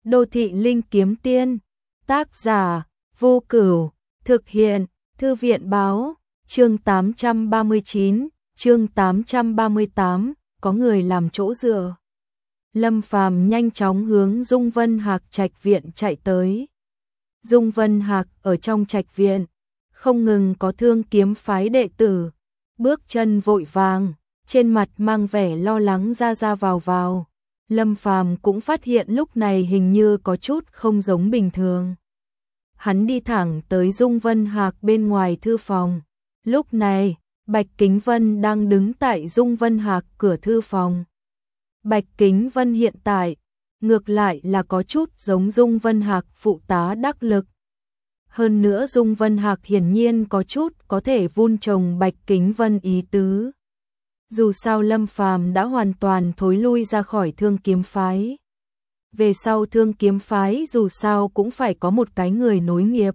Đô thị linh kiếm tiên, tác giả, Vô Cửu, thực hiện, Thư viện báo, chương 839, chương 838, có người làm chỗ dựa. Lâm Phàm nhanh chóng hướng Dung Vân Hạc trạch viện chạy tới. Dung Vân Hạc ở trong trạch viện, không ngừng có Thương Kiếm phái đệ tử, bước chân vội vàng, trên mặt mang vẻ lo lắng ra vào. Lâm Phàm cũng phát hiện lúc này hình như có chút không giống bình thường. Hắn đi thẳng tới Dung Vân Hạc bên ngoài thư phòng. Lúc này, Bạch Kính Vân đang đứng tại Dung Vân Hạc cửa thư phòng. Bạch Kính Vân hiện tại, ngược lại là có chút giống Dung Vân Hạc phụ tá đắc lực. Hơn nữa Dung Vân Hạc hiển nhiên có chút có thể vun trồng Bạch Kính Vân ý tứ. Dù sao Lâm Phàm đã hoàn toàn thối lui ra khỏi Thương Kiếm phái. Về sau Thương Kiếm phái dù sao cũng phải có một cái người nối nghiệp.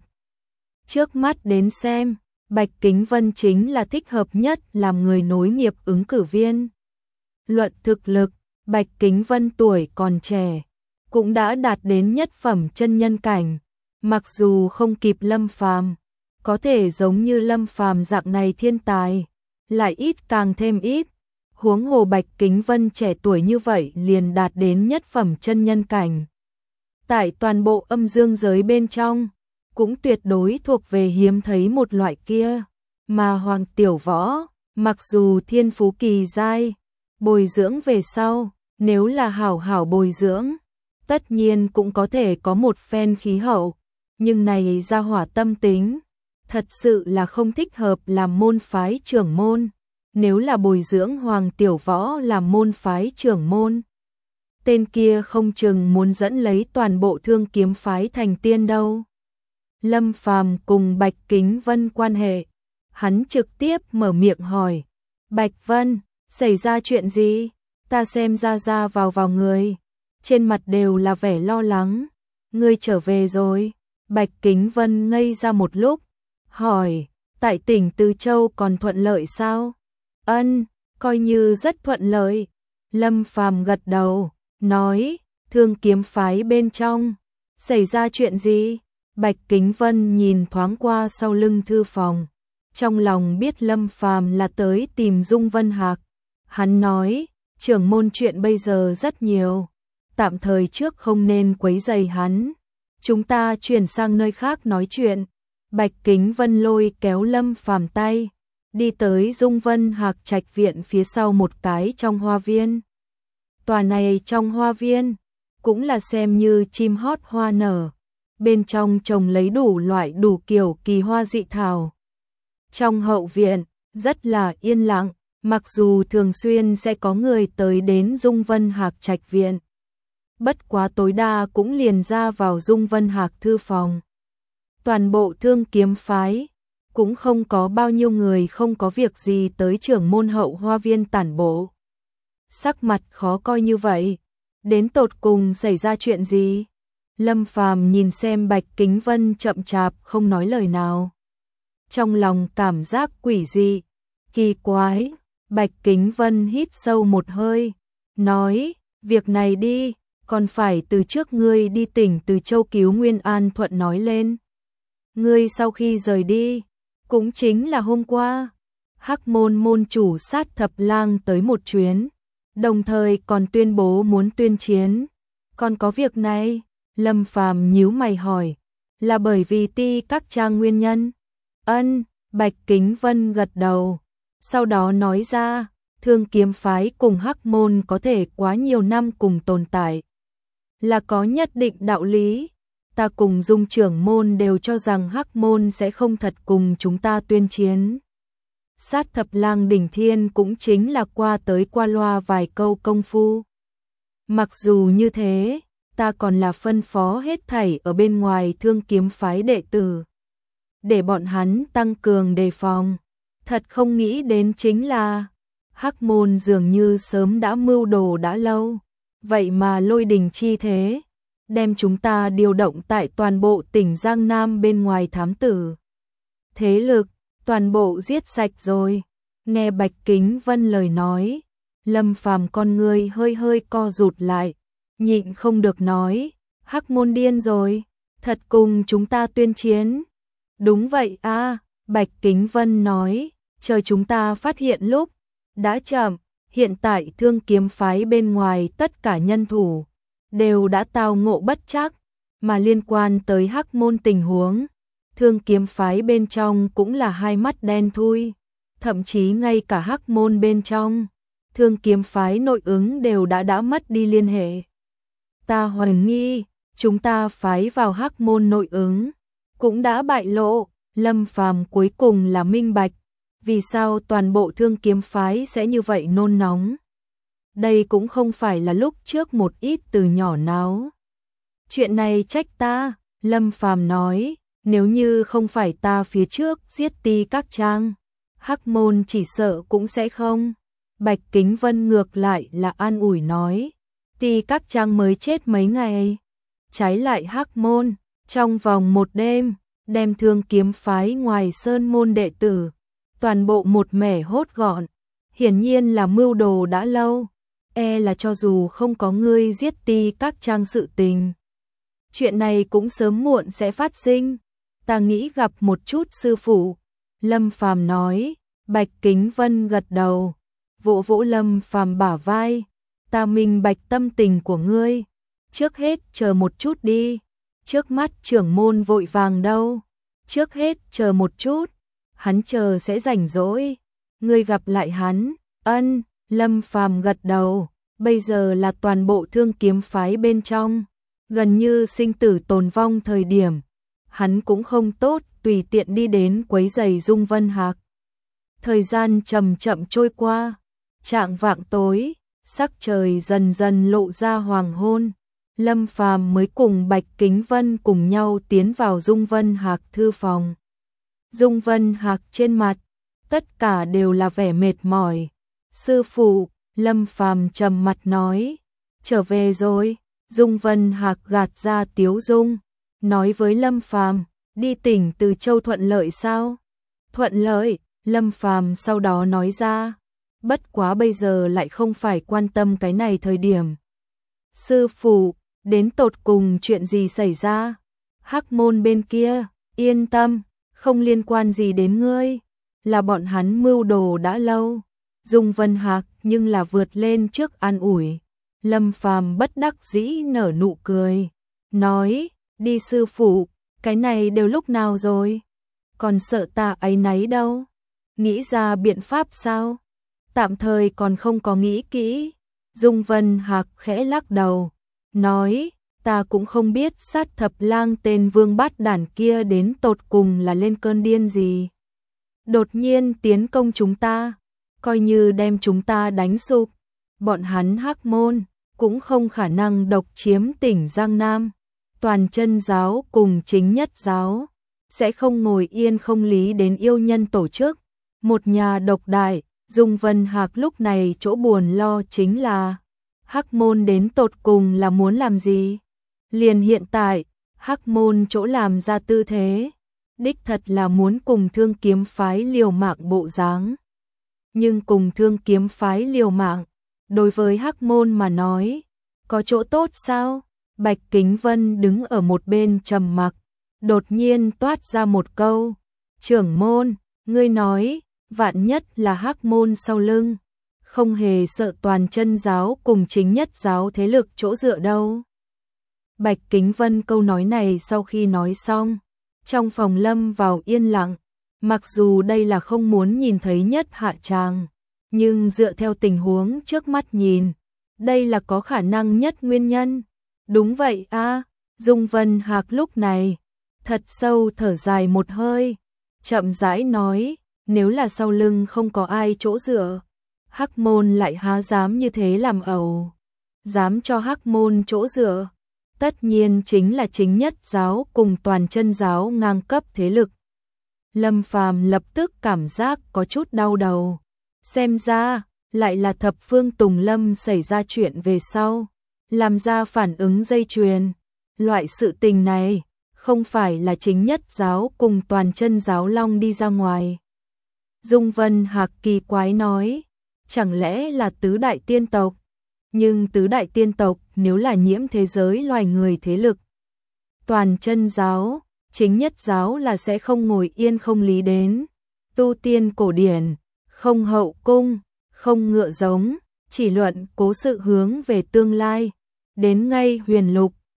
Trước mắt đến xem, Bạch Kính Vân chính là thích hợp nhất làm người nối nghiệp ứng cử viên. Luận thực lực, Bạch Kính Vân tuổi còn trẻ, cũng đã đạt đến nhất phẩm chân nhân cảnh. Mặc dù không kịp Lâm Phàm, có thể giống như Lâm Phàm dạng này thiên tài, lại ít càng thêm ít. Huống hồ Bạch Kính Vân trẻ tuổi như vậy liền đạt đến nhất phẩm chân nhân cảnh. Tại toàn bộ âm dương giới bên trong, cũng tuyệt đối thuộc về hiếm thấy một loại kia. Mà Hoàng Tiểu Võ, mặc dù thiên phú kỳ giai, bồi dưỡng về sau, nếu là hảo bồi dưỡng, tất nhiên cũng có thể có một phen khí hậu. Nhưng này ra hỏa tâm tính, thật sự là không thích hợp làm môn phái trưởng môn. Nếu là bồi dưỡng Hoàng Tiểu Võ làm môn phái trưởng môn, tên kia không chừng muốn dẫn lấy toàn bộ Thương Kiếm phái thành tiên đâu. Lâm Phàm cùng Bạch Kính Vân quan hệ, hắn trực tiếp mở miệng hỏi, Bạch Vân, xảy ra chuyện gì? Ta xem ra vào người, trên mặt đều là vẻ lo lắng. Ngươi trở về rồi? Bạch Kính Vân ngây ra một lúc, hỏi, tại tỉnh Từ Châu còn thuận lợi sao? Ân, coi như rất thuận lợi. Lâm Phàm gật đầu, nói, Thương Kiếm phái bên trong, xảy ra chuyện gì? Bạch Kính Vân nhìn thoáng qua sau lưng thư phòng, trong lòng biết Lâm Phàm là tới tìm Dung Vân Hạc. Hắn nói, trưởng môn chuyện bây giờ rất nhiều, tạm thời trước không nên quấy rầy hắn. Chúng ta chuyển sang nơi khác nói chuyện. Bạch Kính Vân lôi kéo Lâm Phàm tay, đi tới Dung Vân Hạc trạch viện phía sau một cái trong hoa viên. Tòa này trong hoa viên, cũng là xem như chim hót hoa nở. Bên trong trồng lấy đủ loại đủ kiểu kỳ hoa dị thảo. Trong hậu viện, rất là yên lặng, mặc dù thường xuyên sẽ có người tới đến Dung Vân Hạc trạch viện. Bất quá tối đa cũng liền ra vào Dung Vân Hạc thư phòng. Toàn bộ Thương Kiếm phái, cũng không có bao nhiêu người không có việc gì tới trưởng môn hậu hoa viên tản bộ. Sắc mặt khó coi như vậy, đến tột cùng xảy ra chuyện gì? Lâm Phàm nhìn xem Bạch Kính Vân chậm chạp không nói lời nào. Trong lòng cảm giác quỷ dị, kỳ quái. Bạch Kính Vân hít sâu một hơi, nói, việc này đi, còn phải từ trước ngươi đi tỉnh Từ Châu cứu Nguyên An Thuận nói lên. Ngươi sau khi rời đi, cũng chính là hôm qua, Hắc Môn môn chủ Sát Thập Lang tới một chuyến, đồng thời còn tuyên bố muốn tuyên chiến. Còn có việc này? Lâm Phàm nhíu mày hỏi, là bởi vì Ti Các Trang nguyên nhân? Ân, Bạch Kính Vân gật đầu, sau đó nói ra, Thương Kiếm phái cùng Hắc Môn có thể quá nhiều năm cùng tồn tại, là có nhất định đạo lý. Ta cùng Dung trưởng môn đều cho rằng Hắc Môn sẽ không thật cùng chúng ta tuyên chiến. Sát Thập Lang đỉnh thiên cũng chính là qua tới qua loa vài câu công phu. Mặc dù như thế, ta còn là phân phó hết thảy ở bên ngoài Thương Kiếm phái đệ tử, để bọn hắn tăng cường đề phòng. Thật không nghĩ đến chính là, Hắc Môn dường như sớm đã mưu đồ đã lâu, vậy mà lôi đình chi thế, đem chúng ta điều động tại toàn bộ tỉnh Giang Nam bên ngoài thám tử. Thế lực, toàn bộ giết sạch rồi. Nghe Bạch Kính Vân lời nói, Lâm Phàm con người hơi co rụt lại, nhịn không được nói, Hắc môn điên rồi, thật cùng chúng ta tuyên chiến. Đúng vậy a, Bạch Kính Vân nói, chờ chúng ta phát hiện lúc đã chậm, hiện tại Thương Kiếm phái bên ngoài tất cả nhân thủ đều đã tao ngộ bất trắc, mà liên quan tới Hắc môn tình huống, Thương Kiếm phái bên trong cũng là hai mắt đen thui, thậm chí ngay cả Hắc môn bên trong, Thương Kiếm phái nội ứng đều đã mất đi liên hệ. Ta hoài nghi, chúng ta phái vào Hắc môn nội ứng cũng đã bại lộ. Lâm Phàm cuối cùng là minh bạch, vì sao toàn bộ Thương Kiếm phái sẽ như vậy nôn nóng. Đây cũng không phải là lúc trước một ít từ nhỏ náo. Chuyện này trách ta, Lâm Phàm nói, nếu như không phải ta phía trước giết Ti Các Trang, Hắc môn chỉ sợ cũng sẽ không. Bạch Kính Vân ngược lại là an ủi nói, Ti Các Trang mới chết mấy ngày, trái lại Hắc môn, trong vòng một đêm, đem Thương Kiếm phái ngoài sơn môn đệ tử, toàn bộ một mẻ hốt gọn, hiển nhiên là mưu đồ đã lâu, là cho dù không có ngươi giết Ti Các Trang sự tình. Chuyện này cũng sớm muộn sẽ phát sinh, ta nghĩ gặp một chút sư phụ, Lâm Phàm nói. Bạch Kính Vân gật đầu, vỗ vỗ Lâm Phàm bả vai, ta minh bạch tâm tình của ngươi, trước hết chờ một chút đi, trước mắt trưởng môn vội vàng đâu, trước hết chờ một chút, hắn chờ sẽ rảnh rỗi, ngươi gặp lại hắn. Ân, Lâm Phàm gật đầu, bây giờ là toàn bộ Thương Kiếm phái bên trong, gần như sinh tử tồn vong thời điểm, hắn cũng không tốt tùy tiện đi đến quấy rầy Dung Vân Hạc. Thời gian chậm chậm trôi qua, chạng vạng tối, sắc trời dần dần lộ ra hoàng hôn, Lâm Phàm mới cùng Bạch Kính Vân cùng nhau tiến vào Dung Vân Hạc thư phòng. Dung Vân Hạc trên mặt, tất cả đều là vẻ mệt mỏi. Sư phụ, Lâm Phàm trầm mặt nói, trở về rồi. Dung Vân Hạc gạt ra tiếu dung, nói với Lâm Phàm, đi tỉnh Từ Châu thuận lợi sao? Thuận lợi, Lâm Phàm sau đó nói ra, bất quá bây giờ lại không phải quan tâm cái này thời điểm. Sư phụ, đến tột cùng chuyện gì xảy ra? Hắc môn bên kia, yên tâm, không liên quan gì đến ngươi, là bọn hắn mưu đồ đã lâu. Dung Vân Hạc nhưng là vượt lên trước an ủi. Lâm Phàm bất đắc dĩ nở nụ cười, nói, đi sư phụ, cái này đều lúc nào rồi? Còn sợ ta áy náy đâu? Nghĩ ra biện pháp sao? Tạm thời còn không có nghĩ kỹ. Dung Vân Hạc khẽ lắc đầu, nói, ta cũng không biết Sát Thập Lang tên vương bát đản kia đến tột cùng là lên cơn điên gì. Đột nhiên tiến công chúng ta, coi như đem chúng ta đánh sụp, bọn hắn Hắc môn cũng không khả năng độc chiếm tỉnh Giang Nam. Toàn chân giáo cùng chính nhất giáo sẽ không ngồi yên không lý đến yêu nhân tổ chức một nhà độc đại. Dung Vân Hạc lúc này chỗ buồn lo chính là Hắc môn đến tột cùng là muốn làm gì? Liền hiện tại, Hắc môn chỗ làm ra tư thế, đích thật là muốn cùng Thương Kiếm phái liều mạng bộ dáng. Nhưng cùng Thương Kiếm phái liều mạng, đối với Hắc môn mà nói, có chỗ tốt sao? Bạch Kính Vân đứng ở một bên trầm mặc, đột nhiên toát ra một câu, trưởng môn, ngươi nói, vạn nhất là Hắc môn sau lưng, không hề sợ toàn chân giáo cùng chính nhất giáo thế lực chỗ dựa đâu. Bạch Kính Vân câu nói này sau khi nói xong, trong phòng lâm vào yên lặng, mặc dù đây là không muốn nhìn thấy nhất hạ tràng, nhưng dựa theo tình huống trước mắt nhìn, đây là có khả năng nhất nguyên nhân. Đúng vậy a, Dung Vân Hạc lúc này thật sâu thở dài một hơi, chậm rãi nói, nếu là sau lưng không có ai chỗ dựa, Hắc môn lại há dám như thế làm ẩu. Dám cho Hắc môn chỗ dựa, tất nhiên chính là chính nhất giáo cùng toàn chân giáo ngang cấp thế lực. Lâm Phàm lập tức cảm giác có chút đau đầu, xem ra lại là Thập Phương Tùng Lâm xảy ra chuyện về sau, làm ra phản ứng dây chuyền. Loại sự tình này không phải là chính nhất giáo cùng toàn chân giáo long đi ra ngoài. Dung Vân Hạc kỳ quái nói, chẳng lẽ là tứ đại tiên tộc? Nhưng tứ đại tiên tộc nếu là nhiễm thế giới loài người thế lực toàn chân giáo, chính nhất giáo là sẽ không ngồi yên không lý đến. Tu tiên cổ điển, không hậu cung, không ngựa giống, chỉ luận cố sự hướng về tương lai. Đến ngay huyền lục,